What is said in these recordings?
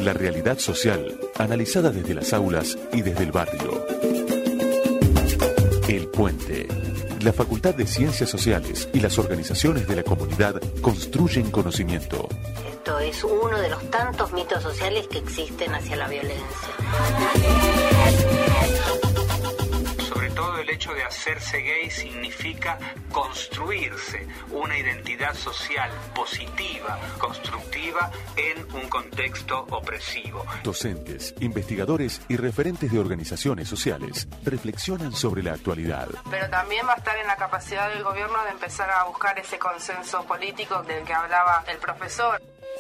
La realidad social, analizada desde las aulas y desde el barrio. El Puente. La Facultad de Ciencias Sociales y las organizaciones de la comunidad construyen conocimiento. Esto es uno de los tantos mitos sociales que existen hacia la violencia. Sobre todo el hecho de hacerse gay significa construirse una identidad social positiva, constructiva en un contexto opresivo. Docentes, investigadores y referentes de organizaciones sociales reflexionan sobre la actualidad. Pero también va a estar en la capacidad del gobierno de empezar a buscar ese consenso político del que hablaba el profesor.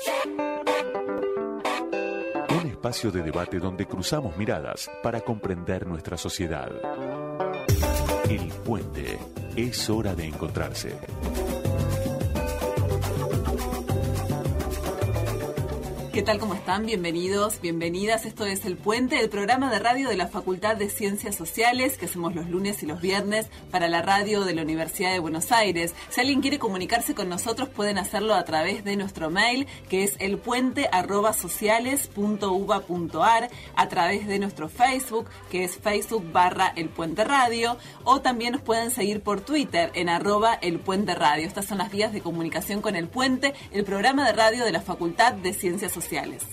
Un espacio de debate donde cruzamos miradas para comprender nuestra sociedad. El Puente. Es hora de encontrarse. ¿Qué tal? ¿Cómo están? Bienvenidos, bienvenidas. Esto es El Puente, el programa de radio de la Facultad de Ciencias Sociales que hacemos los lunes y los viernes para la radio de la Universidad de Buenos Aires. Si alguien quiere comunicarse con nosotros, pueden hacerlo a través de nuestro mail, que es elpuente@sociales.uba.ar, a través de nuestro Facebook, que es Facebook/elpuenteradio, o también nos pueden seguir por Twitter en @elpuenteradio. Estas son las vías de comunicación con El Puente, el programa de radio de la Facultad de Ciencias Sociales.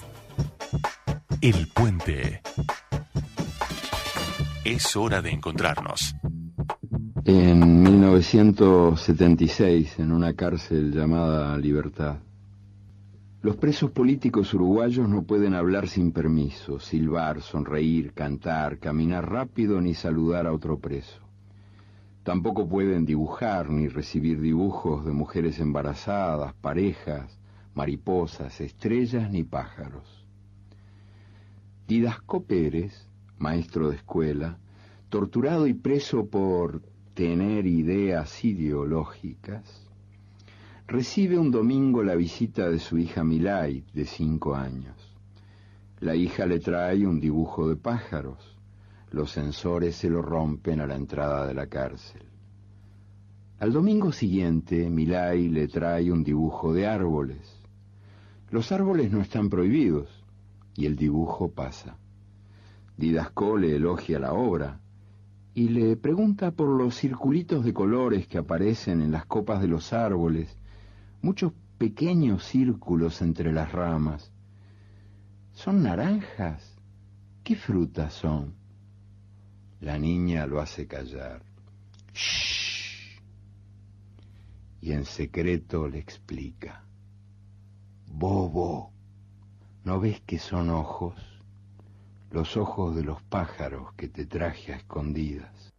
El Puente. Es hora de encontrarnos. En 1976, en una cárcel llamada Libertad, los presos políticos uruguayos no pueden hablar sin permiso, silbar, sonreír, cantar, caminar rápido ni saludar a otro preso. Tampoco pueden dibujar ni recibir dibujos de mujeres embarazadas, parejas, mariposas, estrellas ni pájaros. Didasco Pérez, maestro de escuela, torturado y preso por tener ideas ideológicas, recibe un domingo la visita de su hija Milay, de 5 años. La hija le trae un dibujo de pájaros. Los censores se lo rompen a la entrada de la cárcel. Al domingo siguiente, Milay le trae un dibujo de árboles. Los árboles no están prohibidos, y el dibujo pasa. Didasco le elogia la obra, y le pregunta por los circulitos de colores que aparecen en las copas de los árboles, muchos pequeños círculos entre las ramas. ¿Son naranjas? ¿Qué frutas son? La niña lo hace callar. ¡Shh! Y en secreto le explica. Bobo, ¿no ves que son ojos? Los ojos de los pájaros que te traje a escondidas.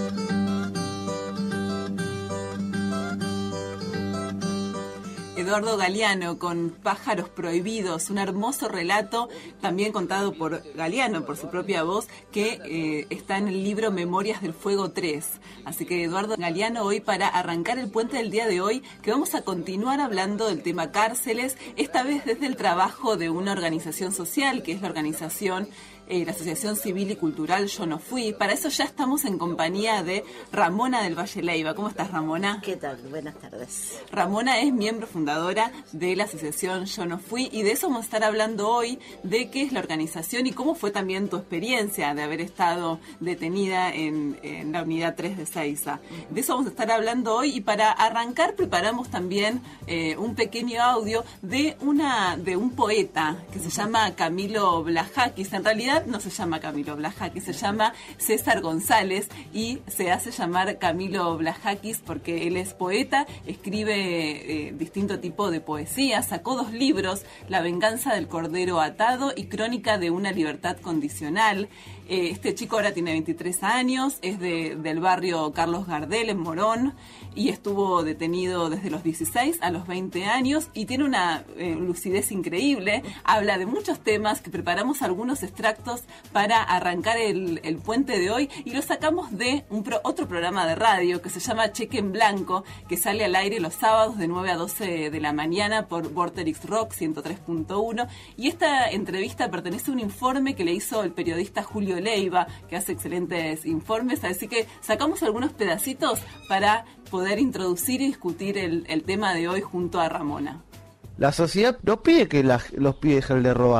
Eduardo Galeano con Pájaros Prohibidos, un hermoso relato también contado por Galeano, por su propia voz, que está en el libro Memorias del Fuego 3. Así que Eduardo Galeano hoy para arrancar el puente del día de hoy, que vamos a continuar hablando del tema cárceles, esta vez desde el trabajo de una organización social, que es la organización la Asociación Civil y Cultural Yo No Fui. Para eso ya estamos en compañía de Ramona del Valle Leiva. ¿Cómo estás, Ramona? ¿Qué tal? Buenas tardes. Ramona es miembro fundadora de la Asociación Yo No Fui y de eso vamos a estar hablando hoy, de qué es la organización y cómo fue también tu experiencia de haber estado detenida en la unidad 3 de Ezeiza. De eso vamos a estar hablando hoy y para arrancar preparamos también un pequeño audio de un poeta que se llama Camilo Blajakis. En realidad no se llama Camilo Blajakis, se llama César González y se hace llamar Camilo Blajakis porque él es poeta, escribe distinto tipo de poesía, sacó 2 libros, La venganza del cordero atado y Crónica de una libertad condicional. Este chico ahora tiene 23 años, es del barrio Carlos Gardel en Morón y estuvo detenido desde los 16 a los 20 años y tiene una lucidez increíble, habla de muchos temas que preparamos algunos extractos para arrancar el puente de hoy y lo sacamos de otro programa de radio que se llama Cheque en Blanco, que sale al aire los sábados de 9 a 12 de la mañana por Vorterix Rock 103.1 y esta entrevista pertenece a un informe que le hizo el periodista Julio Leiva, que hace excelentes informes, así que sacamos algunos pedacitos para poder introducir y discutir el tema de hoy junto a Ramona. La sociedad no pide que los pibes dejen de robar,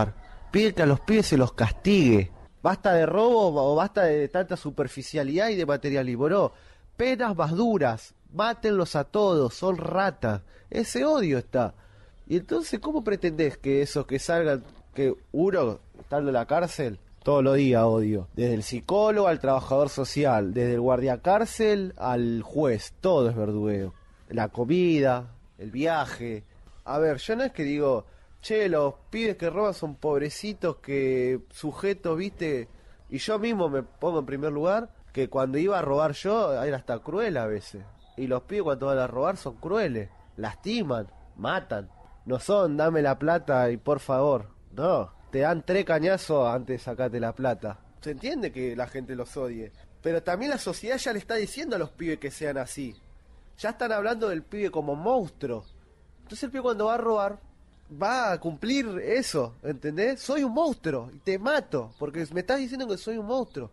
piden que a los pibes se los castigue. Basta de robo o basta de tanta superficialidad y de materialismo. No, penas más duras, mátenlos a todos, son ratas. Ese odio está. Y entonces, ¿cómo pretendés que esos que salgan, que uno, estando en la cárcel, todos los días odio? Desde el psicólogo al trabajador social, desde el guardia cárcel al juez, todo es verdugueo. La comida, el viaje. A ver, yo no es que digo, che, los pibes que roban son pobrecitos, que sujetos, viste, y yo mismo me pongo en primer lugar, que cuando iba a robar yo, era hasta cruel a veces. Y los pibes cuando van a robar son crueles, lastiman, matan. No son, dame la plata y por favor. No, te dan 3 cañazos antes de sacarte la plata. Se entiende que la gente los odie, pero también la sociedad ya le está diciendo a los pibes que sean así. Ya están hablando del pibe como monstruo. Entonces el pibe cuando va a robar, va a cumplir eso, ¿entendés? Soy un monstruo y te mato, porque me estás diciendo que soy un monstruo.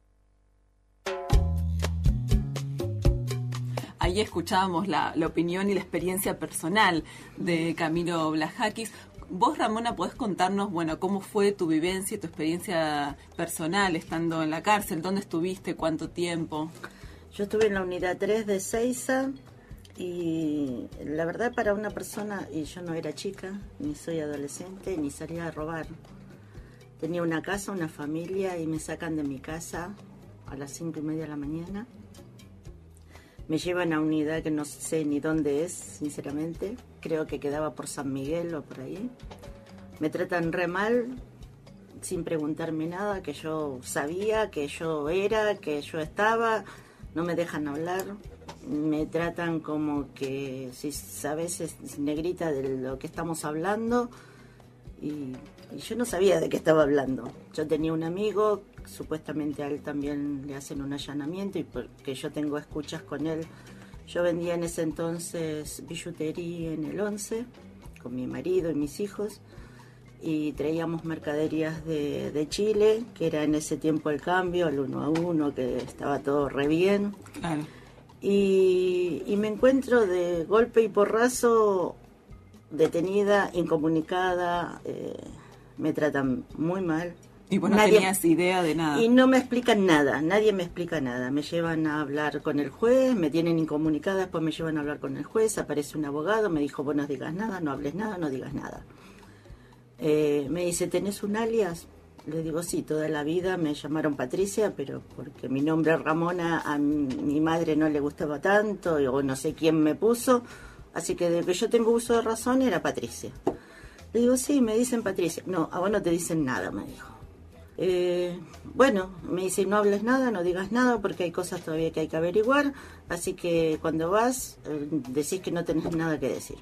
Ahí escuchábamos la opinión y la experiencia personal de Camilo Blajakis. Vos, Ramona, podés contarnos, bueno, cómo fue tu vivencia y tu experiencia personal estando en la cárcel. ¿Dónde estuviste? ¿Cuánto tiempo? Yo estuve en la unidad 3 de Seiza y la verdad para una persona, y yo no era chica, ni soy adolescente, ni salía a robar. Tenía una casa, una familia y me sacan de mi casa a las 5:30 de la mañana. Me llevan a una unidad que no sé ni dónde es, sinceramente. Creo que quedaba por San Miguel o por ahí. Me tratan re mal, sin preguntarme nada, que yo sabía, que yo era, que yo estaba. No me dejan hablar. Me tratan como que, si sabes, es negrita de lo que estamos hablando. Y yo no sabía de qué estaba hablando. Yo tenía un amigo, supuestamente a él también le hacen un allanamiento y porque yo tengo escuchas con él. Yo vendía en ese entonces billutería en el 11 con mi marido y mis hijos y traíamos mercaderías de Chile, que era en ese tiempo el cambio, el 1 a 1, que estaba todo re bien. Claro. Y me encuentro de golpe y porrazo detenida, incomunicada, me tratan muy mal. Y vos no tenías idea de nada. Y no me explican nada, nadie me explica nada. Me llevan a hablar con el juez, me tienen incomunicada, después me llevan a hablar con el juez, aparece un abogado, me dijo, vos no digas nada, no hables nada, no digas nada. Me dice, ¿tenés un alias? Le digo, sí, toda la vida me llamaron Patricia, pero porque mi nombre es Ramona, a mi madre no le gustaba tanto, o no sé quién me puso, así que desde que yo tengo uso de razón era Patricia. Le digo, sí, me dicen Patricia. No, a vos no te dicen nada, me dijo. Bueno, me dice, no hables nada, no digas nada, porque hay cosas todavía que hay que averiguar, así que cuando vas, decís que no tenés nada que decir.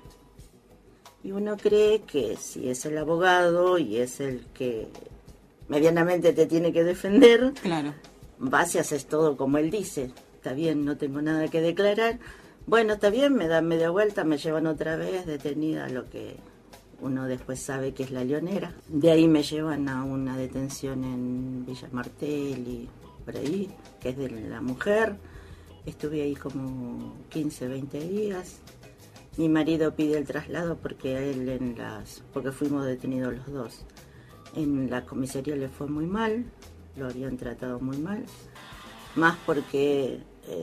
Y uno cree que si es el abogado y es el que medianamente te tiene que defender, claro, vas y haces todo como él dice. Está bien, no tengo nada que declarar. Bueno, está bien, me dan media vuelta, me llevan otra vez detenida, lo que uno después sabe que es la Leonera. De ahí me llevan a una detención en Villa Martel y por ahí, que es de la mujer. Estuve ahí como 15, 20 días. Mi marido pide el traslado porque a él porque fuimos detenidos los dos. En la comisaría le fue muy mal, lo habían tratado muy mal, más porque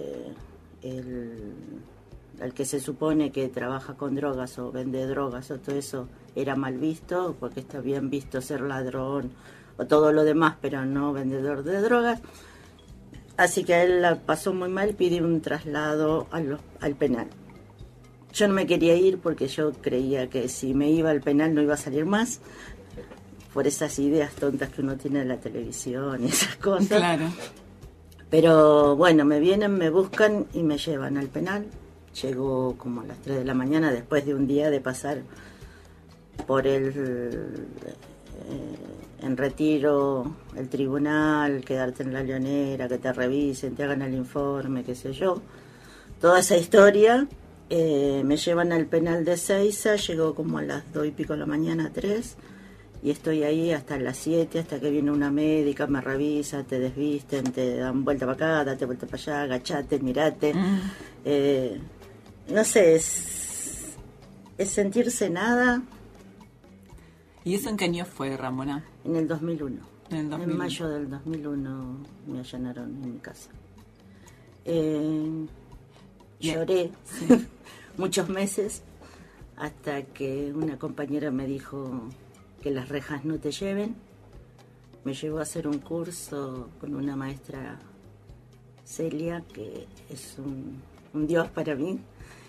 el que se supone que trabaja con drogas o vende drogas o todo eso era mal visto, porque está bien visto ser ladrón o todo lo demás, pero no vendedor de drogas. Así que a él la pasó muy mal, pidió un traslado al penal. Yo no me quería ir porque yo creía que si me iba al penal no iba a salir más, por esas ideas tontas que uno tiene de la televisión y esas cosas. Claro. Pero bueno, me vienen, me buscan y me llevan al penal. Llego como a las 3 de la mañana después de un día de pasar por en retiro, el tribunal, quedarte en la Leonera, que te revisen, te hagan el informe, qué sé yo. Toda esa historia, me llevan al penal de Seiza, llego como a las 2 y pico de la mañana, 3, y estoy ahí hasta las 7, hasta que viene una médica, me revisa, te desvisten, te dan vuelta para acá, date vuelta para allá, agachate, mirate. No sé, es sentirse nada. ¿Y eso en qué año fue, Ramona? En el 2001. En mayo del 2001 me allanaron en mi casa. Lloré muchos meses hasta que una compañera me dijo que las rejas no te lleven. Me llevó a hacer un curso con una maestra, Celia, que es un dios para mí.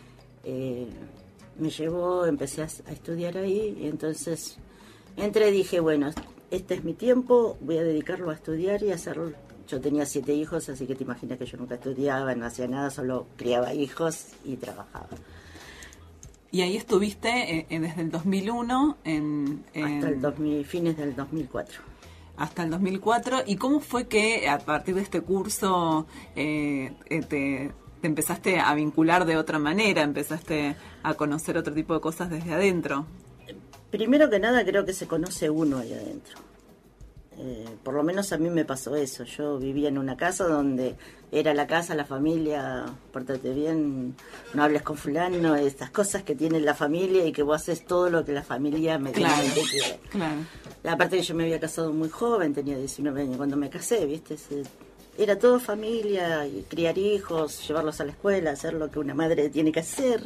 Me llevó, empecé a estudiar ahí, y entonces entré y dije, bueno, este es mi tiempo, voy a dedicarlo a estudiar y a hacerlo. Yo tenía 7 hijos, así que te imaginas que yo nunca estudiaba, no hacía nada, solo criaba hijos y trabajaba. Y ahí estuviste desde el 2001 hasta fines del 2004. Hasta el 2004. ¿Y cómo fue que a partir de este curso te empezaste a vincular de otra manera? ¿Empezaste a conocer otro tipo de cosas desde adentro? Primero que nada, creo que se conoce uno ahí adentro. Por lo menos a mí me pasó eso. Yo vivía en una casa donde era la casa, la familia, pórtate bien, no hables con fulano, estas cosas que tiene la familia y que vos haces todo lo que la familia me quiere. Claro. Aparte que yo me había casado muy joven, tenía 19 años cuando me casé, ¿viste? Era todo familia, y criar hijos, llevarlos a la escuela, hacer lo que una madre tiene que hacer.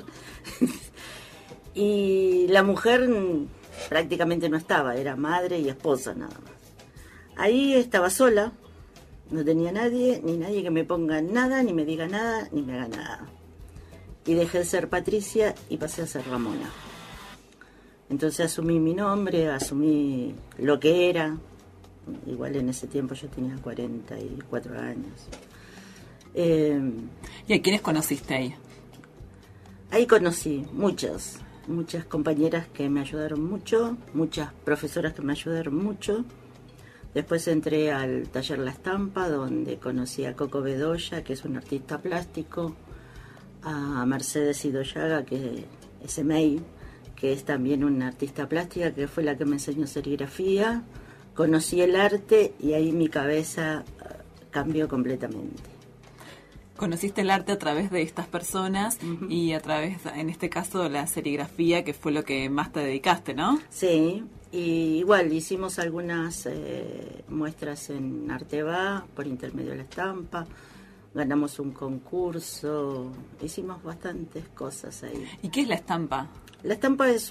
Y la mujer prácticamente no estaba, era madre y esposa nada más. Ahí estaba sola, no tenía nadie, ni nadie que me ponga nada, ni me diga nada, ni me haga nada. Y dejé de ser Patricia y pasé a ser Ramona. Entonces asumí mi nombre, asumí lo que era. Igual en ese tiempo yo tenía 44 años. ¿Y a quiénes conociste ahí? Ahí conocí muchas compañeras que me ayudaron mucho, muchas profesoras que me ayudaron mucho. Después entré al taller La Estampa, donde conocí a Coco Bedoya, que es un artista plástico, a Mercedes Idoyaga, que es EMEI, que es también una artista plástica, que fue la que me enseñó serigrafía. Conocí el arte y ahí mi cabeza cambió completamente. Conociste el arte a través de estas personas y a través, en este caso, de la serigrafía, que fue lo que más te dedicaste, ¿no? Sí, y igual hicimos algunas muestras en Arteba por intermedio de La Estampa, ganamos un concurso, hicimos bastantes cosas ahí. ¿Y qué es La Estampa? La Estampa es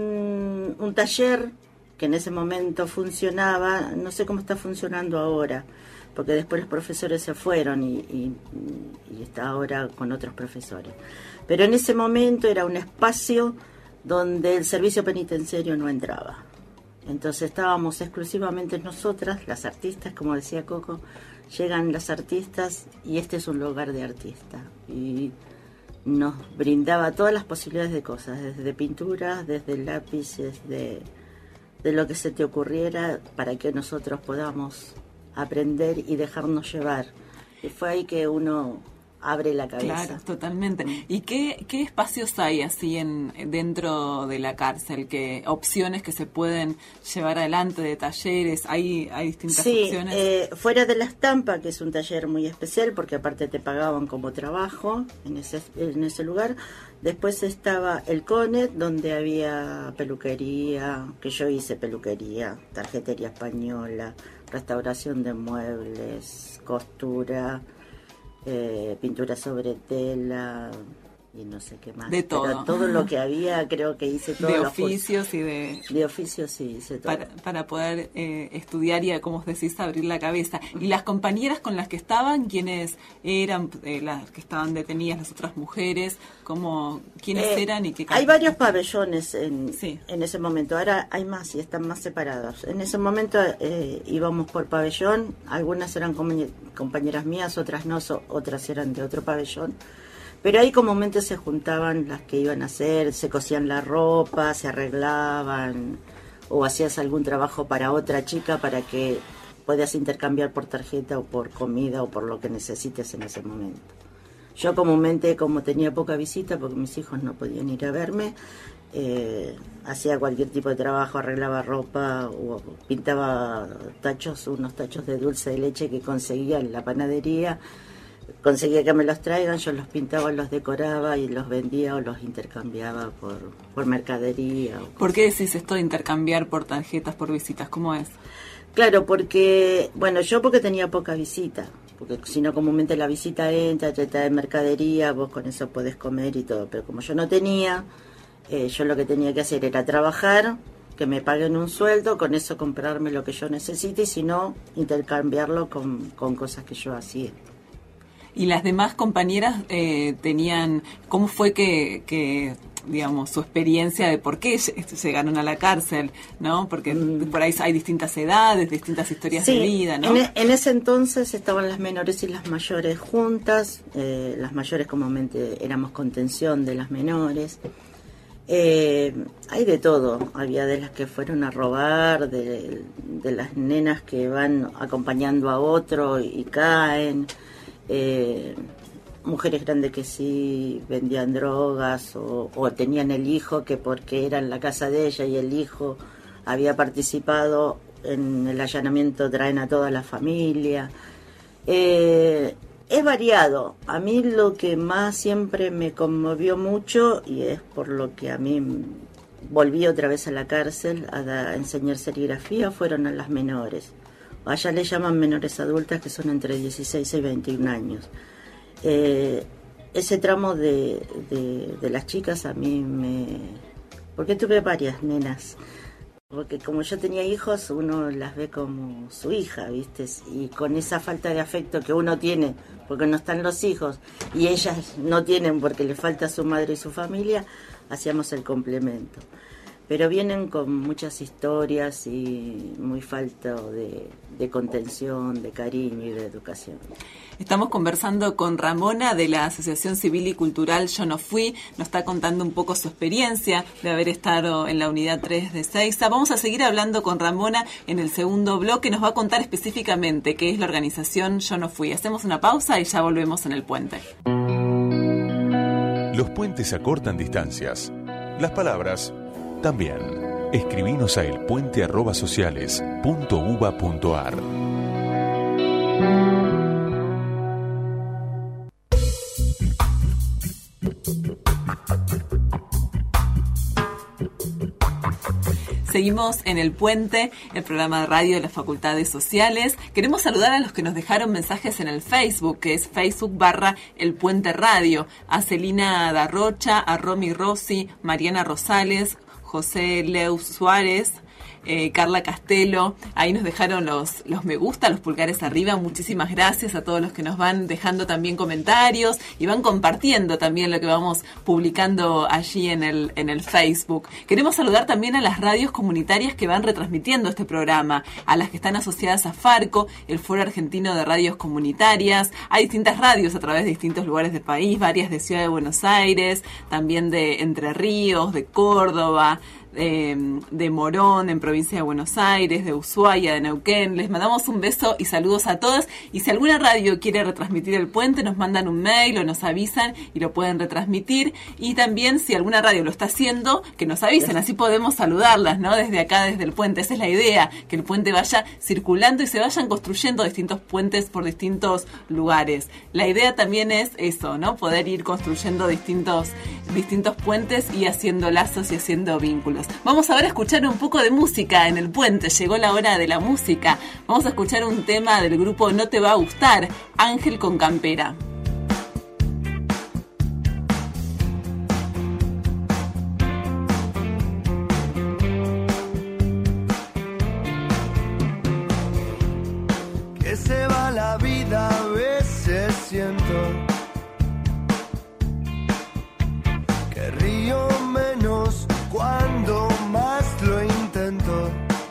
un taller que en ese momento funcionaba, no sé cómo está funcionando ahora, porque después los profesores se fueron y está ahora con otros profesores. Pero en ese momento era un espacio donde el servicio penitenciario no entraba. Entonces estábamos exclusivamente nosotras, las artistas, como decía Coco, llegan las artistas y este es un lugar de artista. Y nos brindaba todas las posibilidades de cosas, desde pinturas, desde lápices, de lo que se te ocurriera para que nosotros podamos aprender y dejarnos llevar. Y fue ahí que uno abre la cabeza. Claro, totalmente. ¿Y qué espacios hay así dentro de la cárcel? ¿Qué opciones que se pueden llevar adelante de talleres? ¿Hay distintas opciones? Sí, fuera de La Estampa, que es un taller muy especial, porque aparte te pagaban como trabajo en ese lugar. Después estaba el CONET, donde había peluquería, que yo hice peluquería, tarjetería española, restauración de muebles, costura, pintura sobre tela y no sé qué más. De todo. Pero todo lo que había, creo que hice todo. De oficios y de... De oficios sí, hice todo. Para poder estudiar y, como os decís, abrir la cabeza. ¿Y las compañeras con las que estaban, quiénes eran las que estaban detenidas, las otras mujeres? ¿Quiénes eran y qué? Hay varios pabellones en ese momento. Ahora hay más y están más separados. En ese momento íbamos por pabellón. Algunas eran compañeras mías, otras no, otras eran de otro pabellón. Pero ahí comúnmente se juntaban las que iban a hacer, se cosían la ropa, se arreglaban, o hacías algún trabajo para otra chica para que puedas intercambiar por tarjeta o por comida o por lo que necesites en ese momento. Yo comúnmente, como tenía poca visita, porque mis hijos no podían ir a verme, hacía cualquier tipo de trabajo, arreglaba ropa o pintaba unos tachos de dulce de leche que conseguía en la panadería. conseguía que me los traigan, yo los pintaba, los decoraba y los vendía o los intercambiaba por mercadería. ¿Por qué decís esto de intercambiar por tarjetas, por visitas? ¿Cómo es? Claro, porque, bueno, yo porque tenía poca visita, porque si no comúnmente la visita entra, te trae mercadería, vos con eso podés comer y todo, pero como yo no tenía, yo lo que tenía que hacer era trabajar, que me paguen un sueldo, con eso comprarme lo que yo necesite y si no, intercambiarlo con cosas que yo hacía. ¿Y las demás compañeras tenían, cómo fue que digamos, su experiencia de por qué llegaron a la cárcel, ¿no? Porque por ahí hay distintas edades, distintas historias de vida, ¿no? En ese entonces estaban las menores y las mayores juntas, las mayores comúnmente éramos contención de las menores. Hay de todo, había de las que fueron a robar, de las nenas que van acompañando a otro y caen, mujeres grandes que sí vendían drogas o tenían el hijo que porque era en la casa de ella y el hijo había participado en el allanamiento, traen a toda la familia. Es variado. A mí lo que más siempre me conmovió mucho, y es por lo que a mí volví otra vez a la cárcel a enseñar serigrafía, fueron a las menores. Allá le llaman menores adultas, que son entre 16 y 21 años. Ese tramo de las chicas a mí porque tuve varias nenas. Porque como yo tenía hijos, uno las ve como su hija, ¿viste? Y con esa falta de afecto que uno tiene porque no están los hijos y ellas no tienen porque le falta su madre y su familia, hacíamos el complemento. Pero vienen con muchas historias y muy falta de contención, de cariño y de educación. Estamos conversando con Ramona de la Asociación Civil y Cultural Yo No Fui. Nos está contando un poco su experiencia de haber estado en la unidad 3 de Ezeiza. Vamos a seguir hablando con Ramona en el segundo bloque. Nos va a contar específicamente qué es la organización Yo No Fui. Hacemos una pausa y ya volvemos en El Puente. Los puentes acortan distancias. Las palabras también. Escribinos a elpuente@sociales.uba.ar. Seguimos en El Puente, el programa de radio de las Facultades Sociales. Queremos saludar a los que nos dejaron mensajes en el Facebook, que es Facebook/El Puente Radio. A Celina Darrocha, a Romy Rossi, Mariana Rosales, José Leu Suárez, Carla Castelo. Ahí nos dejaron los me gusta, los pulgares arriba. Muchísimas gracias a todos los que nos van dejando también comentarios y van compartiendo también lo que vamos publicando allí en el Facebook. Queremos saludar también a las radios comunitarias que van retransmitiendo este programa, a las que están asociadas a Farco, el Foro Argentino de Radios Comunitarias. Hay distintas radios a través de distintos lugares del país, varias de Ciudad de Buenos Aires, también de Entre Ríos, de Córdoba, de Morón, en provincia de Buenos Aires, de Ushuaia, de Neuquén. Les mandamos un beso y saludos a todos. Y si alguna radio quiere retransmitir El Puente, nos mandan un mail o nos avisan y lo pueden retransmitir. Y también si alguna radio lo está haciendo, que nos avisen, así podemos saludarlas, ¿no? Desde acá, desde El Puente. Esa es la idea, que el puente vaya circulando y se vayan construyendo distintos puentes por distintos lugares. La idea también es eso, ¿no? Poder ir construyendo distintos puentes y haciendo lazos y haciendo vínculos. Vamos ahora a escuchar un poco de música en El Puente. Llegó la hora de la música. Vamos a escuchar un tema del grupo No Te Va a Gustar, Ángel con Campera. Que se va la vida, a veces siento que río menos cuando más lo intento.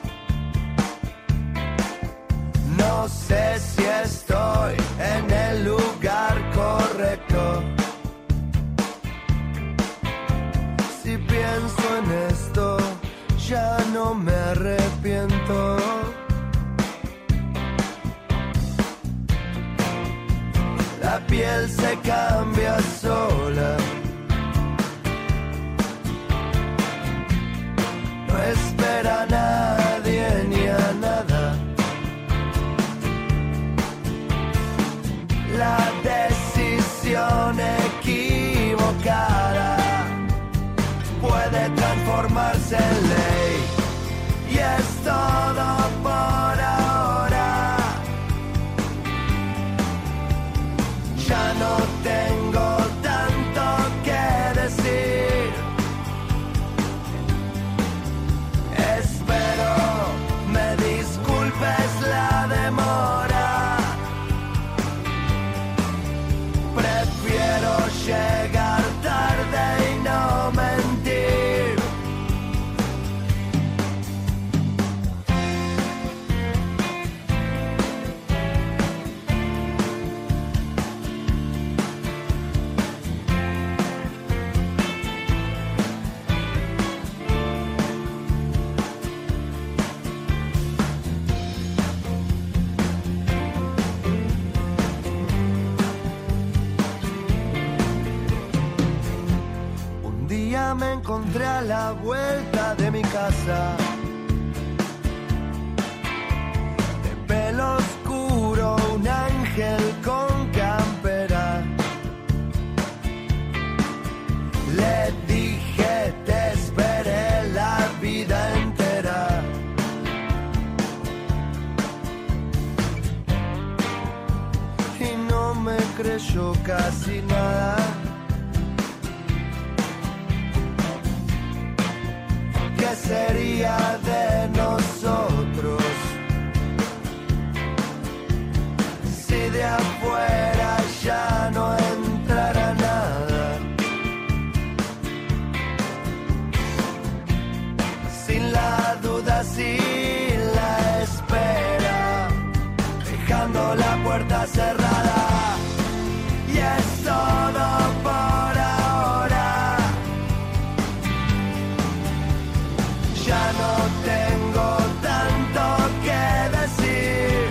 No sé si estoy en el lugar correcto. Si pienso en esto, ya no me arrepiento. La piel se cambia sola. No espera a nadie ni a nada. La hacen ley y es todo por ahora. Ya no tengo tanto que decir. Espero me disculpes la demora. Prefiero llegar tarde y no mentir. Un día me encontré a la vuelta de mi casa, de pelo oscuro, un ángel con campera. Le dije, te esperé la vida entera. Y no me creyó casi nada. ¿Qué sería de nosotros si de afuera ya no entrara nada? Sin la duda, sin la espera, dejando la puerta cerrada. Y es todo por ahora. Ya no tengo tanto que decir.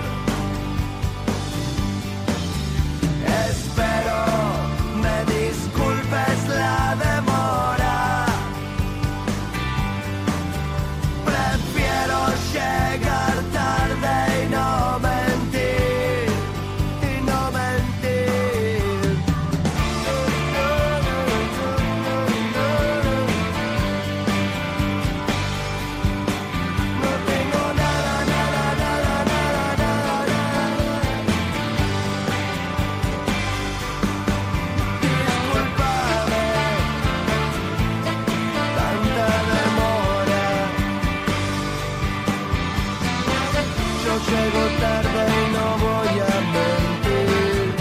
Espero me disculpes la demora. Prefiero llegar tarde y no mentir. Y no mentir. No tengo nada, nada, nada, nada, nada, nada. Discúlpame, tanta demora. Yo llego tarde y no voy a mentir.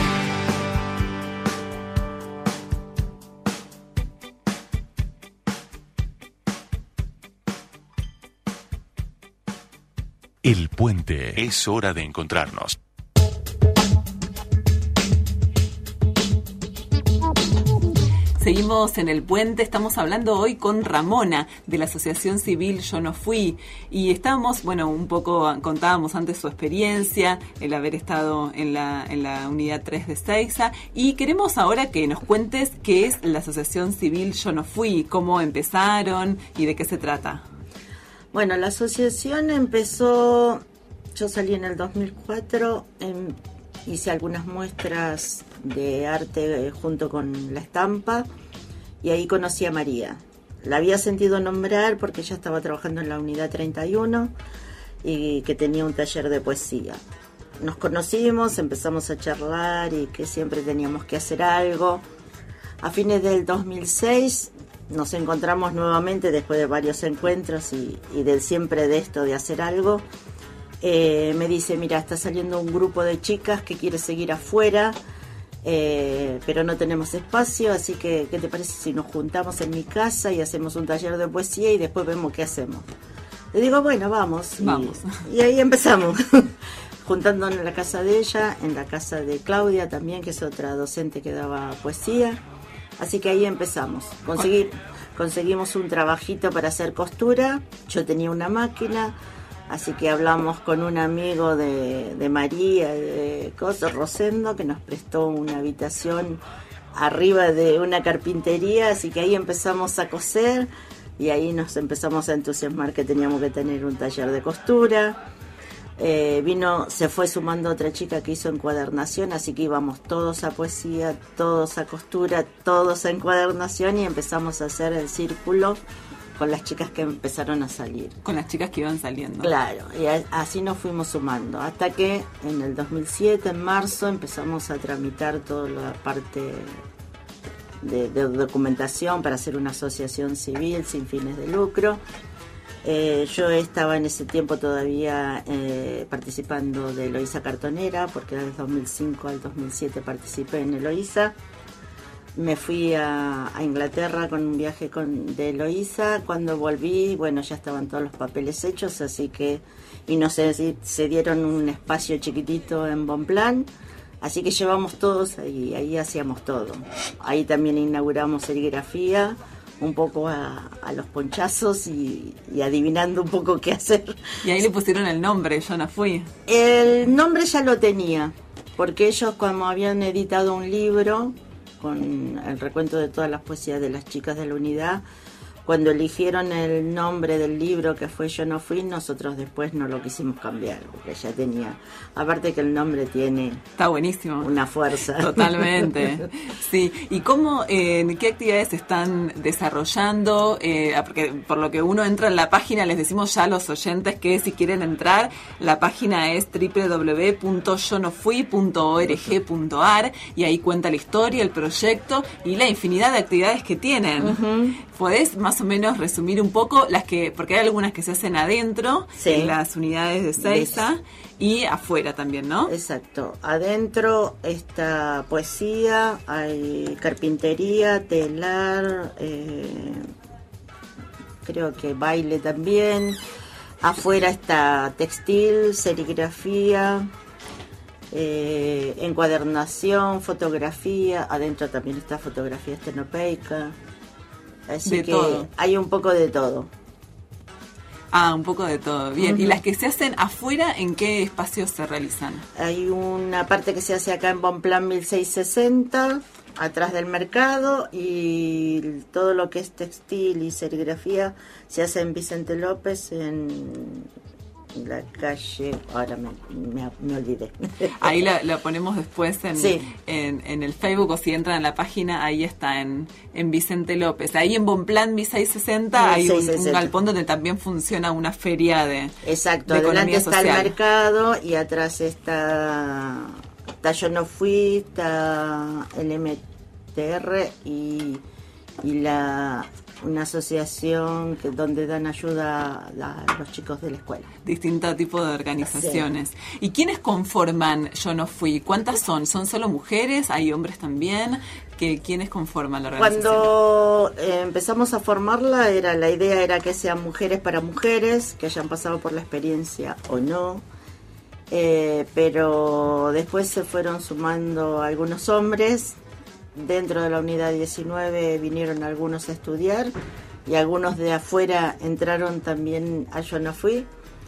El Puente. Es hora de encontrarnos. Seguimos en El Puente, estamos hablando hoy con Ramona de la Asociación Civil Yo No Fui y estábamos, un poco contábamos antes su experiencia, el haber estado en la unidad 3 de Ezeiza y queremos ahora que nos cuentes qué es la Asociación Civil Yo No Fui, cómo empezaron y de qué se trata. Bueno, la asociación empezó, yo salí en el 2004, hice algunas muestras de arte junto con La Estampa y ahí conocí a María. La había sentido nombrar porque ella estaba trabajando en la unidad 31 y que tenía un taller de poesía. Nos conocimos, empezamos a charlar y que siempre teníamos que hacer algo. A fines del 2006 nos encontramos nuevamente después de varios encuentros y siempre de esto de hacer algo. Me dice, mira, está saliendo un grupo de chicas que quiere seguir afuera, pero no tenemos espacio, así que ¿qué te parece si nos juntamos en mi casa y hacemos un taller de poesía y después vemos qué hacemos? Le digo, bueno, vamos. Y ahí empezamos, juntándonos en la casa de ella, en la casa de Claudia también, que es otra docente que daba poesía. Así que ahí empezamos. Conseguimos un trabajito para hacer costura. Yo tenía una máquina, así que hablamos con un amigo de María, de Rosendo, que nos prestó una habitación arriba de una carpintería. Así que ahí empezamos a coser y ahí nos empezamos a entusiasmar que teníamos que tener un taller de costura. Se fue sumando otra chica que hizo encuadernación, así que íbamos todos a poesía, todos a costura, todos a encuadernación y empezamos a hacer el círculo con las chicas que empezaron a salir. Con las chicas que iban saliendo. Claro, y así nos fuimos sumando, hasta que en el 2007, en marzo, empezamos a tramitar toda la parte de documentación para hacer una asociación civil sin fines de lucro. Yo estaba en ese tiempo todavía participando de Eloísa Cartonera, porque del 2005 al 2007 participé en Eloísa. Me fui a Inglaterra con un viaje de Eloísa. Cuando volví, bueno, ya estaban todos los papeles hechos, así que, y nos se dieron un espacio chiquitito en Bonpland, así que llevamos todos ahí hacíamos todo. Ahí también inauguramos serigrafía, un poco a los ponchazos y adivinando un poco qué hacer. Y ahí le pusieron el nombre, Yo No Fui. El nombre ya lo tenía, porque ellos, como habían editado un libro con el recuento de todas las poesías de las chicas de la unidad, cuando eligieron el nombre del libro, que fue Yo No Fui, nosotros después no lo quisimos cambiar, porque ya tenía, aparte que el nombre tiene, está buenísimo, una fuerza. Totalmente. Sí. ¿Y cómo, qué actividades están desarrollando? Porque por lo que uno entra en la página, les decimos ya a los oyentes que si quieren entrar, la página es www.yonofui.org.ar, y ahí cuenta la historia, el proyecto y la infinidad de actividades que tienen. Uh-huh. ¿Podés más o menos resumir un poco las que, porque hay algunas que se hacen adentro, sí, en las unidades de Seiza, y afuera también, ¿no? Exacto. Adentro está poesía, hay carpintería, telar, creo que baile también. Afuera está textil, serigrafía, encuadernación, fotografía. Adentro también está fotografía estenopeica. Así de que todo. Hay un poco de todo. Ah, un poco de todo. Bien. Uh-huh. ¿Y las que se hacen afuera, en qué espacios se realizan? Hay una parte que se hace acá en Bonpland 1660, atrás del mercado, y todo lo que es textil y serigrafía se hace en Vicente López, en la calle, ahora me olvidé. Ahí la ponemos después sí, en el Facebook, o si entran a la página, ahí está en Vicente López. Ahí en Bonpland 1660 hay un galpón donde también funciona una feria de exacto, de adelante está social. El mercado y atrás está Yo No Fui, está el MTR y una asociación donde dan ayuda a los chicos de la escuela. Distintos tipos de organizaciones. Sí. ¿Y quiénes conforman Yo No Fui? ¿Cuántas son? ¿Son solo mujeres? ¿Hay hombres también? ¿Quiénes conforman la organización? Cuando empezamos a formarla, la idea era que sean mujeres para mujeres, que hayan pasado por la experiencia o no. Pero después se fueron sumando algunos hombres. Dentro de la unidad 19 vinieron algunos a estudiar y algunos de afuera entraron también a Yo No Fui,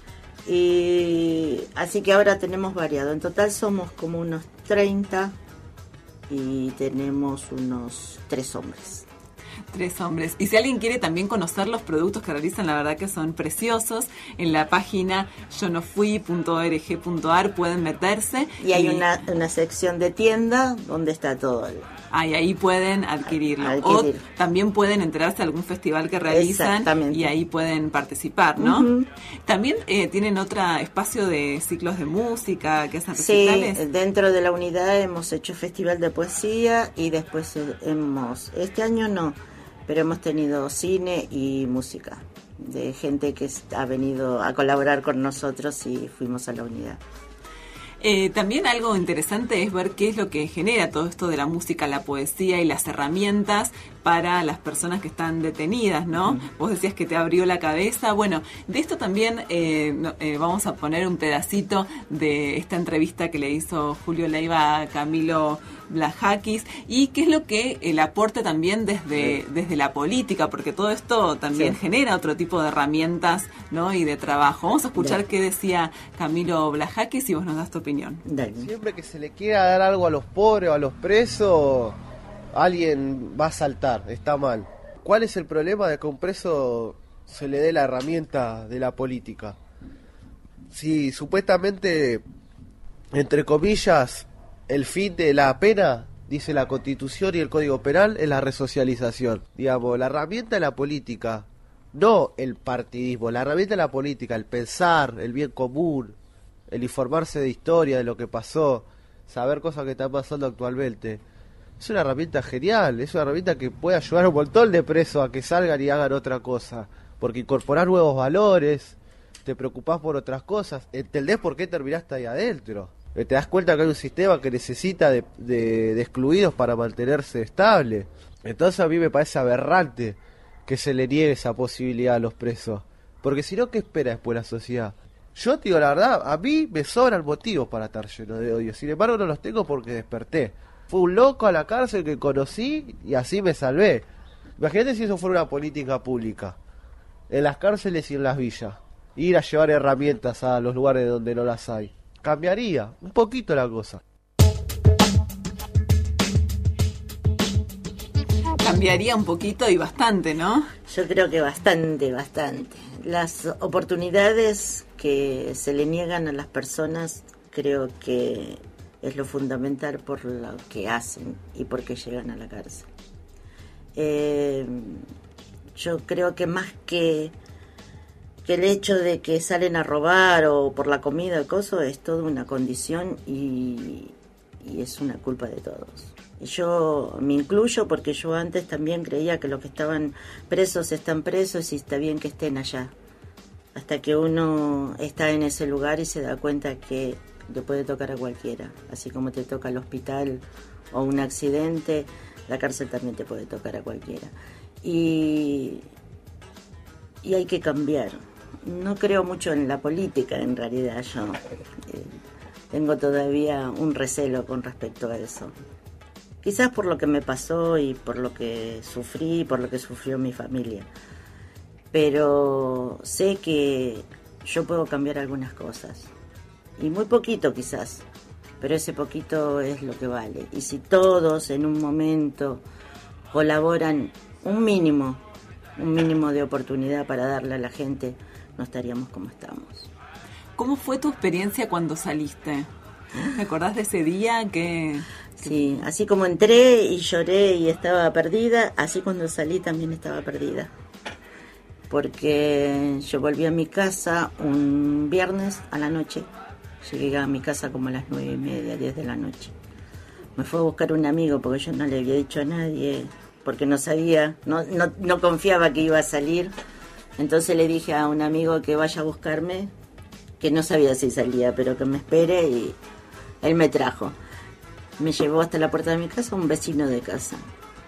y así que ahora tenemos variado. En total somos como unos 30 y tenemos unos 3 hombres. 3 hombres. Y si alguien quiere también conocer los productos que realizan, la verdad que son preciosos, en la página yonofui.org.ar pueden meterse. Y hay una sección de tienda donde está todo. Y ahí pueden adquirirlo. O también pueden enterarse de algún festival que realizan y ahí pueden participar, ¿no? Uh-huh. También tienen otro espacio de ciclos de música que hacen recitales. Sí, dentro de la unidad hemos hecho festival de poesía y después este año no, pero hemos tenido cine y música de gente que ha venido a colaborar con nosotros y fuimos a la unidad. También algo interesante es ver qué es lo que genera todo esto de la música, la poesía y las herramientas para las personas que están detenidas, ¿no? Vos decías que te abrió la cabeza. Bueno, de esto también vamos a poner un pedacito de esta entrevista que le hizo Julio Leiva a Camilo Blajakis, y qué es lo que el aporte también desde la política, porque todo esto también genera otro tipo de herramientas, ¿no? Y de trabajo. Vamos a escuchar qué decía Camilo Blajakis y vos nos das tu opinión. Siempre que se le quiera dar algo a los pobres o a los presos, alguien va a saltar, está mal. ¿Cuál es el problema de que a un preso se le dé la herramienta de la política? Si supuestamente, entre comillas, el fin de la pena, dice la Constitución y el Código Penal, es la resocialización. Digamos, la herramienta de la política no el partidismo, la herramienta de la política, el pensar, el bien común, el informarse de historia, de lo que pasó, saber cosas que están pasando actualmente. Es una herramienta genial, es una herramienta que puede ayudar a un montón de presos a que salgan y hagan otra cosa, porque incorporar nuevos valores, te preocupás por otras cosas, entendés por qué terminaste ahí adentro, te das cuenta que hay un sistema que necesita de excluidos para mantenerse estable. Entonces a mí me parece aberrante que se le niegue esa posibilidad a los presos, porque si no, ¿qué espera después la sociedad? Yo te digo la verdad, a mí me sobran motivos para estar lleno de odio, sin embargo no los tengo porque desperté. Fue un loco a la cárcel que conocí y así me salvé. Imagínate si eso fuera una política pública, en las cárceles y en las villas, ir a llevar herramientas a los lugares donde no las hay. Cambiaría un poquito la cosa. Cambiaría un poquito y bastante, ¿no? Yo creo que bastante. Las oportunidades que se le niegan a las personas, creo que es lo fundamental por lo que hacen y por qué llegan a la cárcel. Yo creo que más que el hecho de que salen a robar o por la comida o coso, es toda una condición y es una culpa de todos. Yo me incluyo porque yo antes también creía que los que estaban presos están presos y está bien que estén allá. Hasta que uno está en ese lugar y se da cuenta que le puede tocar a cualquiera. Así como te toca el hospital o un accidente, la cárcel también te puede tocar a cualquiera. Y hay que cambiar. No creo mucho en la política, en realidad. Yo tengo todavía un recelo con respecto a eso. Quizás por lo que me pasó y por lo que sufrí y por lo que sufrió mi familia. Pero sé que yo puedo cambiar algunas cosas. Y muy poquito quizás, pero ese poquito es lo que vale. Y si todos en un momento colaboran un mínimo de oportunidad para darle a la gente, no estaríamos como estamos. ¿Cómo fue tu experiencia cuando saliste? ¿Te acordás de ese día que...? Sí, así como entré y lloré y estaba perdida, así cuando salí también estaba perdida. Porque yo volví a mi casa un viernes a la noche. Llegué a mi casa como a las 9:30, 10 de la noche. Me fue a buscar un amigo porque yo no le había dicho a nadie, porque no sabía, no confiaba que iba a salir. Entonces le dije a un amigo que vaya a buscarme, que no sabía si salía, pero que me espere, y él me trajo. Me llevó hasta la puerta de mi casa un vecino de casa.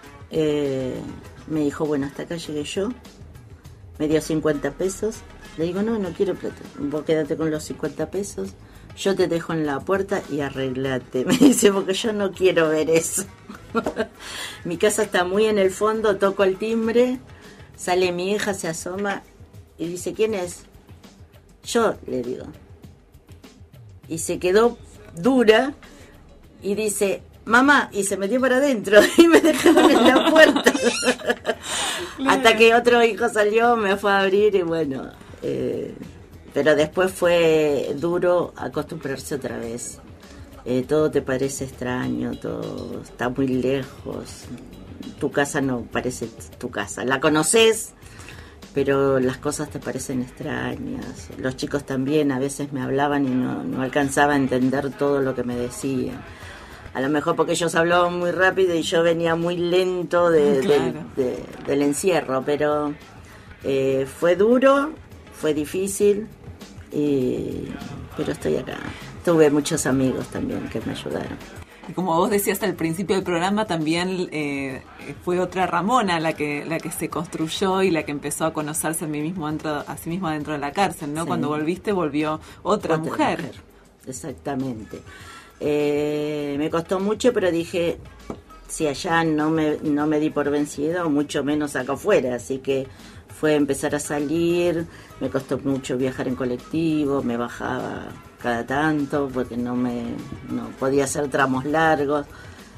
Me dijo, bueno, hasta acá llegué yo. Me dio 50 pesos. Le digo, no quiero plata. Vos quédate con los 50 pesos. Yo te dejo en la puerta y arreglate. Me dice, porque yo no quiero ver eso. Mi casa está muy en el fondo, toco el timbre, sale mi hija, se asoma y dice, ¿quién es? Yo, le digo. Y se quedó dura y dice, mamá, y se metió para adentro y me dejaron en la puerta. Hasta que otro hijo salió, me fue a abrir y bueno, pero después fue duro acostumbrarse otra vez. Todo te parece extraño, todo está muy lejos, tu casa no parece tu casa, la conoces, pero las cosas te parecen extrañas. Los chicos también a veces me hablaban y no alcanzaba a entender todo lo que me decían. A lo mejor porque ellos hablaban muy rápido y yo venía muy lento del encierro, pero fue duro, fue difícil, pero estoy acá. Tuve muchos amigos también que me ayudaron. Y como vos decías al principio del programa, también fue otra Ramona la que se construyó y la que empezó a conocerse a sí misma dentro de la cárcel, ¿no? Sí. Cuando volviste, volvió otra mujer. Exactamente. Me costó mucho, pero dije, si allá no me di por vencida, o mucho menos acá afuera, así que fue empezar a salir. Me costó mucho viajar en colectivo, me bajaba cada tanto porque no podía hacer tramos largos.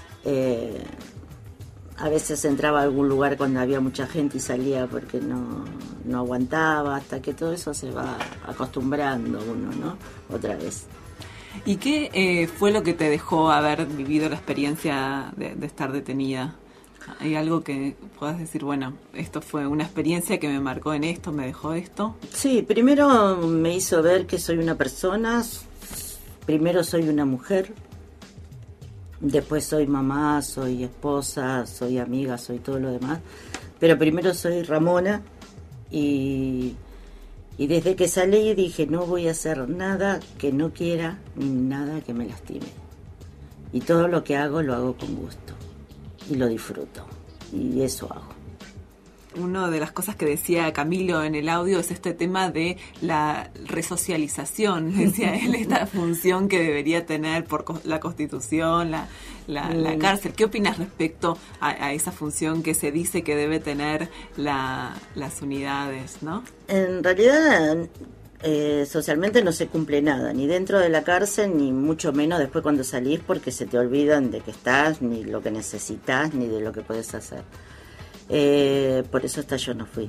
A veces entraba a algún lugar cuando había mucha gente y salía porque no aguantaba, hasta que todo eso se va acostumbrando uno, ¿no? Otra vez. ¿Y qué fue lo que te dejó haber vivido la experiencia de estar detenida? ¿Hay algo que puedas decir, bueno, esto fue una experiencia que me marcó en esto, me dejó esto? Sí, primero me hizo ver que soy una persona, primero soy una mujer, después soy mamá, soy esposa, soy amiga, soy todo lo demás, pero primero soy Ramona y desde que salí dije no voy a hacer nada que no quiera ni nada que me lastime. Y todo lo que hago lo hago con gusto y lo disfruto y eso hago. Una de las cosas que decía Camilo en el audio es este tema de la resocialización, decía él, esta función que debería tener por la Constitución, la cárcel. ¿Qué opinas respecto a esa función que se dice que debe tener las unidades, ¿no? En realidad, socialmente no se cumple nada, ni dentro de la cárcel, ni mucho menos después cuando salís, porque se te olvidan de que estás, ni lo que necesitas, ni de lo que puedes hacer. Por eso hasta yo no fui,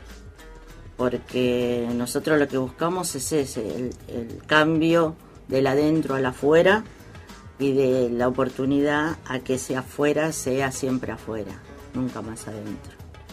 porque nosotros lo que buscamos es ese, el cambio del adentro al afuera y de la oportunidad a que ese afuera sea siempre afuera, nunca más adentro.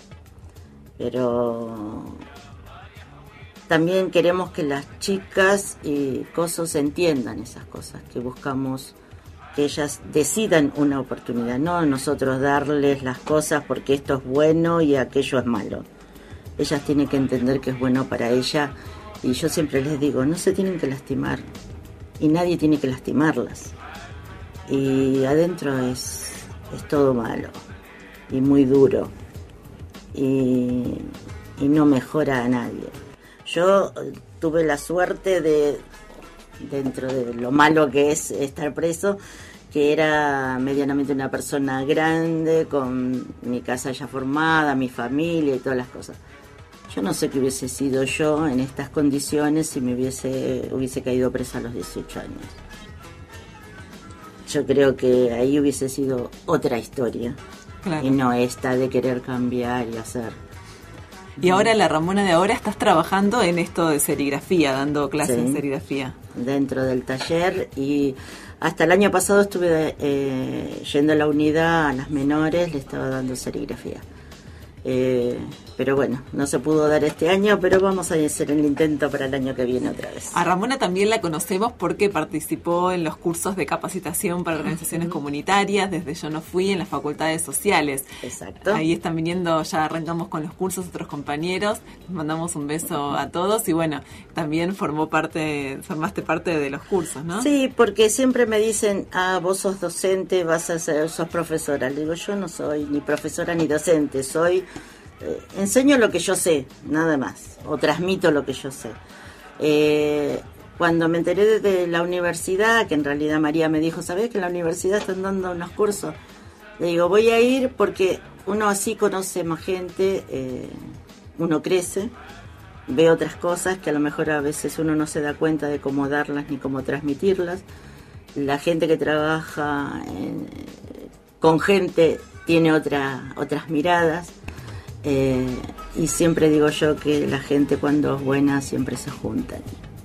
Pero también queremos que las chicas y cosas entiendan esas cosas, que buscamos que ellas decidan una oportunidad, no nosotros darles las cosas porque esto es bueno y aquello es malo. Ellas tienen que entender que es bueno para ella y yo siempre les digo, no se tienen que lastimar y nadie tiene que lastimarlas. Y adentro es todo malo y muy duro y no mejora a nadie. Yo tuve la suerte de, dentro de lo malo que es estar preso, que era medianamente una persona grande, con mi casa ya formada, mi familia y todas las cosas. Yo no sé qué hubiese sido yo en estas condiciones si me hubiese caído presa a los 18 años. Yo creo que ahí hubiese sido otra historia, claro, y no esta de querer cambiar y hacer. Y ahora, la Ramona de ahora, estás trabajando en esto de serigrafía, dando clases de serigrafía. Dentro del taller, y hasta el año pasado estuve yendo a la unidad a las menores, le estaba dando serigrafía. Pero bueno, no se pudo dar este año, pero vamos a hacer el intento para el año que viene otra vez. A Ramona también la conocemos porque participó en los cursos de capacitación para organizaciones comunitarias, desde Yo No Fui, en las facultades sociales. Exacto. Ahí están viniendo, ya arrancamos con los cursos otros compañeros, les mandamos un beso a todos y bueno, también formaste parte de los cursos, ¿no? Sí, porque siempre me dicen, vos sos docente, sos profesora. Le digo, yo no soy ni profesora ni docente, enseño lo que yo sé, nada más, o transmito lo que yo sé. Cuando me enteré de la universidad, que en realidad María me dijo, ¿sabés que en la universidad están dando unos cursos? Le digo, voy a ir porque uno así conoce más gente, uno crece, ve otras cosas que a lo mejor a veces uno no se da cuenta de cómo darlas ni cómo transmitirlas. La gente que trabaja con gente tiene otras miradas. Y siempre digo yo que la gente cuando es buena siempre se juntan.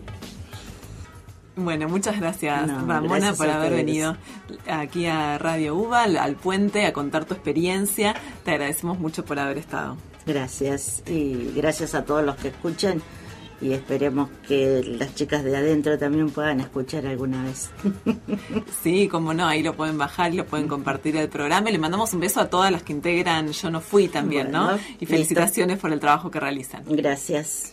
Bueno, muchas gracias, Ramona, por haber venido aquí a Radio UBA, al Puente, a contar tu experiencia. Te agradecemos mucho por haber estado. Gracias, y gracias a todos los que escuchan, y esperemos que las chicas de adentro también puedan escuchar alguna vez. Sí, como no, ahí lo pueden bajar y lo pueden compartir el programa. Y le mandamos un beso a todas las que integran Yo No Fui también, bueno, ¿no? Y felicitaciones listo por el trabajo que realizan. Gracias.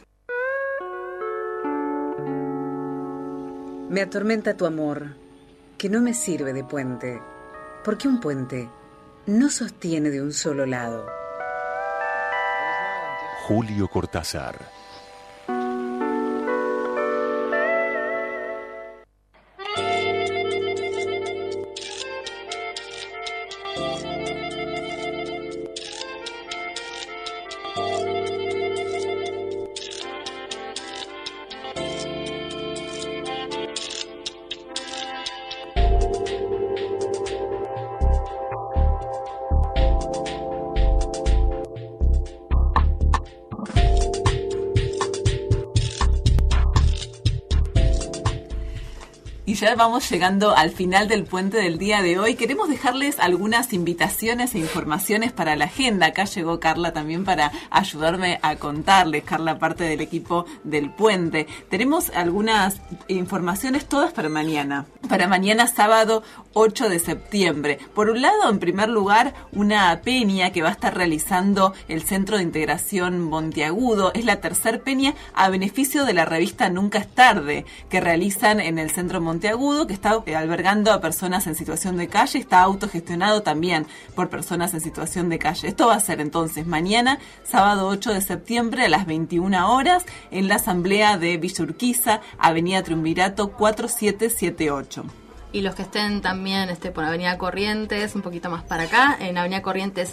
Me atormenta tu amor, que no me sirve de puente, porque un puente no sostiene de un solo lado. Julio Cortázar. Y ya vamos llegando al final del puente del día de hoy. Queremos dejarles algunas invitaciones e informaciones para la agenda. Acá llegó Carla también para ayudarme a contarles, Carla, parte del equipo del puente. Tenemos algunas informaciones todas para mañana. Para mañana sábado 8 de septiembre. Por un lado, en primer lugar, una peña que va a estar realizando el Centro de Integración Monteagudo. Es la tercer peña a beneficio de la revista Nunca es Tarde, que realizan en el Centro Monteagudo, que está albergando a personas en situación de calle, está autogestionado también por personas en situación de calle. Esto va a ser entonces mañana, sábado 8 de septiembre a las 21 horas en la Asamblea de Villa Urquiza, Avenida Triunvirato 4778. Y los que estén también por Avenida Corrientes, un poquito más para acá, en Avenida Corrientes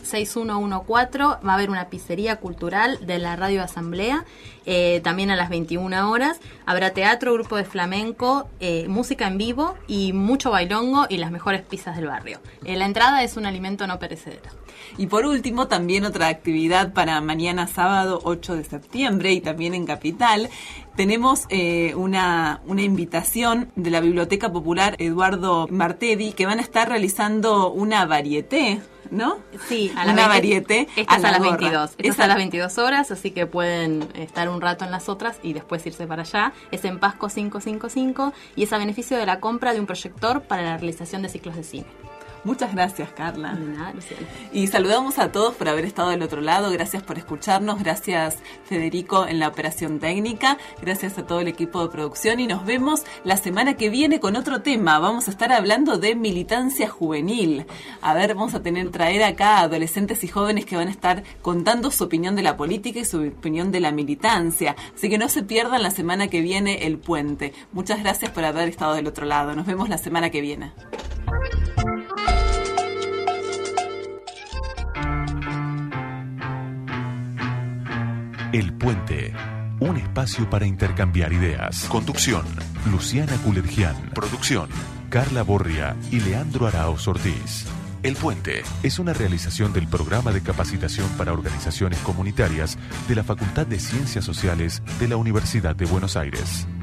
6114, va a haber una pizzería cultural de la Radio Asamblea, también a las 21 horas. Habrá teatro, grupo de flamenco, música en vivo y mucho bailongo y las mejores pizzas del barrio. La entrada es un alimento no perecedero. Y por último, también otra actividad para mañana sábado 8 de septiembre y también en Capital. Tenemos una invitación de la Biblioteca Popular Eduardo Martedi, que van a estar realizando una varieté, ¿no? Sí, a una varieté. Esta es a las 22. Esta es a las 22 horas, así que pueden estar un rato en las otras y después irse para allá. Es en Pasco 555 y es a beneficio de la compra de un proyector para la realización de ciclos de cine. Muchas gracias, Carla. De nada, Luciana. Y saludamos a todos por haber estado del otro lado. Gracias por escucharnos. Gracias, Federico, en la operación técnica. Gracias a todo el equipo de producción. Y nos vemos la semana que viene con otro tema. Vamos a estar hablando de militancia juvenil. A ver, vamos a traer acá a adolescentes y jóvenes que van a estar contando su opinión de la política y su opinión de la militancia. Así que no se pierdan la semana que viene el puente. Muchas gracias por haber estado del otro lado. Nos vemos la semana que viene. El Puente, un espacio para intercambiar ideas. Conducción, Luciana Kulergian. Producción, Carla Borria y Leandro Arauz Ortiz. El Puente es una realización del Programa de Capacitación para Organizaciones Comunitarias de la Facultad de Ciencias Sociales de la Universidad de Buenos Aires.